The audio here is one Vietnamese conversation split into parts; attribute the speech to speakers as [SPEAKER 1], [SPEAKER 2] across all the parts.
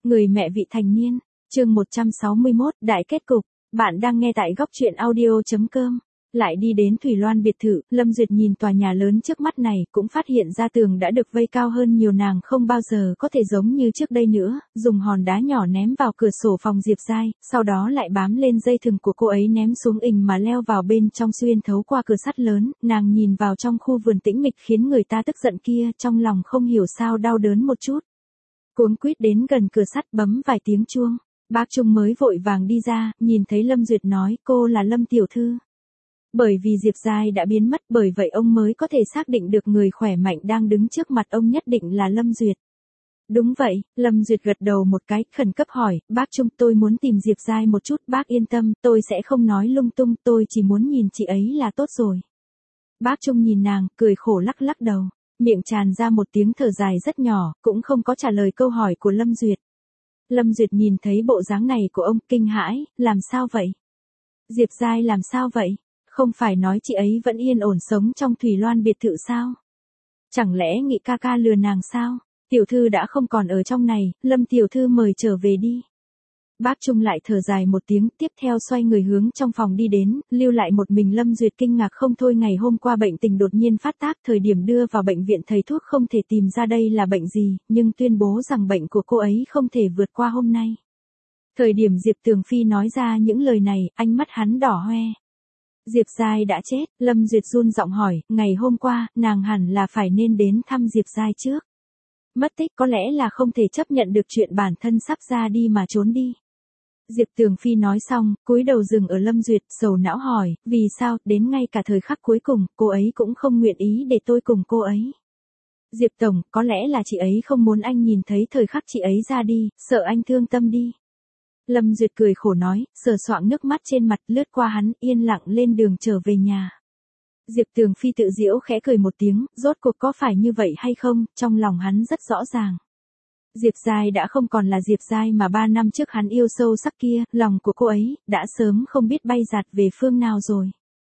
[SPEAKER 1] Người mẹ vị thành niên, chương 161, đại kết cục. Bạn đang nghe tại góc truyện audio.com. Lại đi đến Thủy Loan biệt thự, Lâm Duyệt nhìn tòa nhà lớn trước mắt này, cũng phát hiện ra tường đã được vây cao hơn nhiều, nàng không bao giờ có thể giống như trước đây nữa, dùng hòn đá nhỏ ném vào cửa sổ phòng Diệp Giai, sau đó lại bám lên dây thừng của cô ấy ném xuống ình mà leo vào bên trong xuyên thấu qua cửa sắt lớn, nàng nhìn vào trong khu vườn tĩnh mịch khiến người ta tức giận kia, trong lòng không hiểu sao đau đớn một chút. Cuống quýt đến gần cửa sắt bấm vài tiếng chuông, bác Trung mới vội vàng đi ra, nhìn thấy Lâm Duyệt nói cô là Lâm tiểu thư. Bởi vì Diệp Giai đã biến mất, bởi vậy ông mới có thể xác định được người khỏe mạnh đang đứng trước mặt ông nhất định là Lâm Duyệt. Đúng vậy, Lâm Duyệt gật đầu một cái, khẩn cấp hỏi, bác Trung tôi muốn tìm Diệp Giai một chút, bác yên tâm, tôi sẽ không nói lung tung, tôi chỉ muốn nhìn chị ấy là tốt rồi. Bác Trung nhìn nàng, cười khổ lắc lắc đầu, miệng tràn ra một tiếng thở dài rất nhỏ, cũng không có trả lời câu hỏi của Lâm Duyệt. Lâm Duyệt nhìn thấy bộ dáng này của ông, kinh hãi, làm sao vậy? Diệp Giai làm sao vậy? Không phải nói chị ấy vẫn yên ổn sống trong Thủy Loan biệt thự sao? Chẳng lẽ Nghị ca ca lừa nàng sao? Tiểu thư đã không còn ở trong này, Lâm tiểu thư mời trở về đi. Bác Trung lại thở dài một tiếng, tiếp theo xoay người hướng trong phòng đi đến, lưu lại một mình Lâm Duyệt kinh ngạc không thôi. Ngày hôm qua bệnh tình đột nhiên phát tác, thời điểm đưa vào bệnh viện thầy thuốc không thể tìm ra đây là bệnh gì, nhưng tuyên bố rằng bệnh của cô ấy không thể vượt qua hôm nay. Thời điểm Diệp Tường Phi nói ra những lời này, ánh mắt hắn đỏ hoe. Diệp Giai đã chết, Lâm Duyệt run giọng hỏi, ngày hôm qua, nàng hẳn là phải nên đến thăm Diệp Giai trước. Mất tích có lẽ là không thể chấp nhận được chuyện bản thân sắp ra đi mà trốn đi. Diệp Tường Phi nói xong, cúi đầu dừng ở Lâm Duyệt, sầu não hỏi, vì sao, đến ngay cả thời khắc cuối cùng, cô ấy cũng không nguyện ý để tôi cùng cô ấy. Diệp Tổng, có lẽ là chị ấy không muốn anh nhìn thấy thời khắc chị ấy ra đi, sợ anh thương tâm đi. Lâm Duyệt cười khổ nói, sờ soạng nước mắt trên mặt, lướt qua hắn, yên lặng lên đường trở về nhà. Diệp Tường Phi tự giễu khẽ cười một tiếng, rốt cuộc có phải như vậy hay không, trong lòng hắn rất rõ ràng. Diệp Giai đã không còn là Diệp Giai mà 3 năm trước hắn yêu sâu sắc kia, lòng của cô ấy, đã sớm không biết bay giạt về phương nào rồi.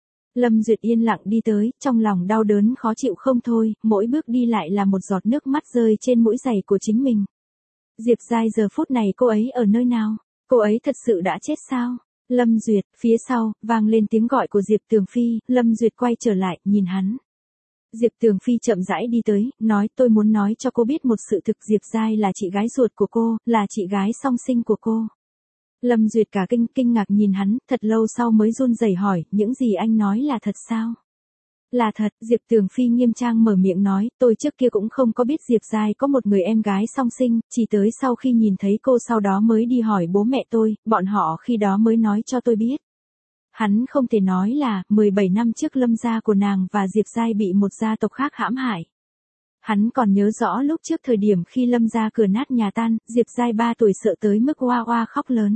[SPEAKER 1] Lâm Duyệt yên lặng đi tới, trong lòng đau đớn khó chịu không thôi, mỗi bước đi lại là một giọt nước mắt rơi trên mũi giày của chính mình. Diệp Giai giờ phút này cô ấy ở nơi nào? Cô ấy thật sự đã chết sao? Lâm Duyệt, phía sau, vang lên tiếng gọi của Diệp Tường Phi, Lâm Duyệt quay trở lại, nhìn hắn. Diệp Tường Phi chậm rãi đi tới, nói tôi muốn nói cho cô biết một sự thực, Diệp Giai là chị gái ruột của cô, là chị gái song sinh của cô. Lâm Duyệt cả kinh ngạc nhìn hắn, thật lâu sau mới run rẩy hỏi, những gì anh nói là thật sao? Là thật, Diệp Tường Phi nghiêm trang mở miệng nói, tôi trước kia cũng không có biết Diệp Giai có một người em gái song sinh, chỉ tới sau khi nhìn thấy cô sau đó mới đi hỏi bố mẹ tôi, bọn họ khi đó mới nói cho tôi biết. Hắn không thể nói là, 17 năm trước Lâm gia của nàng và Diệp Giai bị một gia tộc khác hãm hại. Hắn còn nhớ rõ lúc trước thời điểm khi Lâm gia cửa nát nhà tan, Diệp Giai 3 tuổi sợ tới mức oa oa khóc lớn.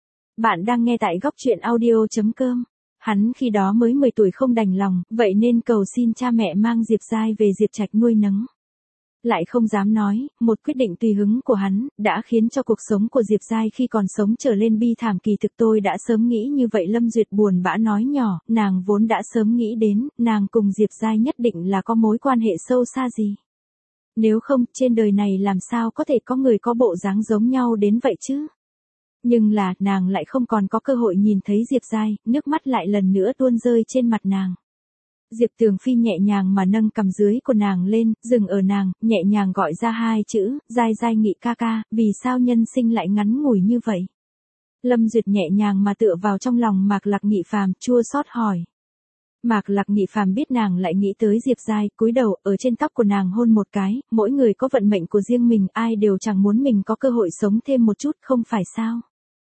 [SPEAKER 1] Bạn đang nghe tại góc truyện audio.com. Hắn khi đó mới 10 tuổi không đành lòng, vậy nên cầu xin cha mẹ mang Diệp Giai về Diệp Trạch nuôi nấng. Lại không dám nói, một quyết định tùy hứng của hắn, đã khiến cho cuộc sống của Diệp Giai khi còn sống trở lên bi thảm, kỳ thực tôi đã sớm nghĩ như vậy. Lâm Duyệt buồn bã nói nhỏ, nàng vốn đã sớm nghĩ đến, nàng cùng Diệp Giai nhất định là có mối quan hệ sâu xa gì. Nếu không, trên đời này làm sao có thể có người có bộ dáng giống nhau đến vậy chứ? Nhưng là, nàng lại không còn có cơ hội nhìn thấy Diệp Giai, nước mắt lại lần nữa tuôn rơi trên mặt nàng. Diệp Tường Phi nhẹ nhàng mà nâng cằm dưới của nàng lên, dừng ở nàng, nhẹ nhàng gọi ra 2 chữ, Giai Giai Nghị ca ca, vì sao nhân sinh lại ngắn ngủi như vậy? Lâm Duyệt nhẹ nhàng mà tựa vào trong lòng Mạc Lạc Nghị Phàm, chua xót hỏi. Mạc Lạc Nghị Phàm biết nàng lại nghĩ tới Diệp Giai, cúi đầu, ở trên tóc của nàng hôn một cái, mỗi người có vận mệnh của riêng mình, ai đều chẳng muốn mình có cơ hội sống thêm một chút, không phải sao?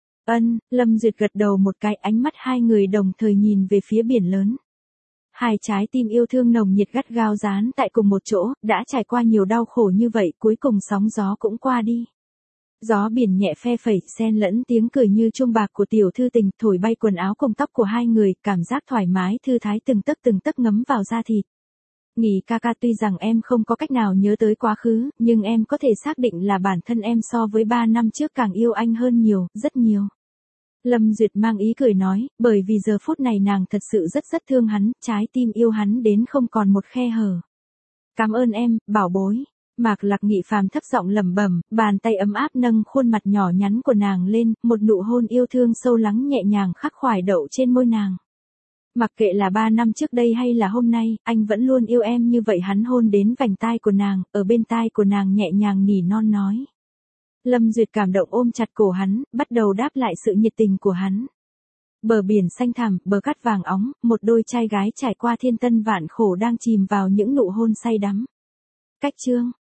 [SPEAKER 1] Lâm Duyệt gật đầu một cái, ánh mắt hai người đồng thời nhìn về phía biển lớn. Hai trái tim yêu thương nồng nhiệt gắt gao dán tại cùng một chỗ, đã trải qua nhiều đau khổ như vậy, cuối cùng sóng gió cũng qua đi. Gió biển nhẹ phe phẩy, xen lẫn tiếng cười như chuông bạc của tiểu thư tình, thổi bay quần áo cùng tóc của hai người, cảm giác thoải mái thư thái từng tấc ngấm vào da thịt. Nghị ca ca, tuy rằng em không có cách nào nhớ tới quá khứ, nhưng em có thể xác định là bản thân em so với 3 năm trước càng yêu anh hơn nhiều, rất nhiều. Lâm Duyệt mang ý cười nói, bởi vì giờ phút này nàng thật sự rất thương hắn, trái tim yêu hắn đến không còn một khe hở. Cảm ơn em, bảo bối. Mạc Lạc Nghị phàm thấp giọng lẩm bẩm, bàn tay ấm áp nâng khuôn mặt nhỏ nhắn của nàng lên, một nụ hôn yêu thương sâu lắng nhẹ nhàng khắc khoải đậu trên môi nàng. Mặc kệ là 3 năm trước đây hay là hôm nay, anh vẫn luôn yêu em như vậy. Hắn hôn đến vành tai của nàng, ở bên tai của nàng nhẹ nhàng nỉ non nói. Lâm Duyệt cảm động ôm chặt cổ hắn, bắt đầu đáp lại sự nhiệt tình của hắn. Bờ biển xanh thẳm, bờ cát vàng óng, một đôi trai gái trải qua thiên tân vạn khổ đang chìm vào những nụ hôn say đắm. Cách chương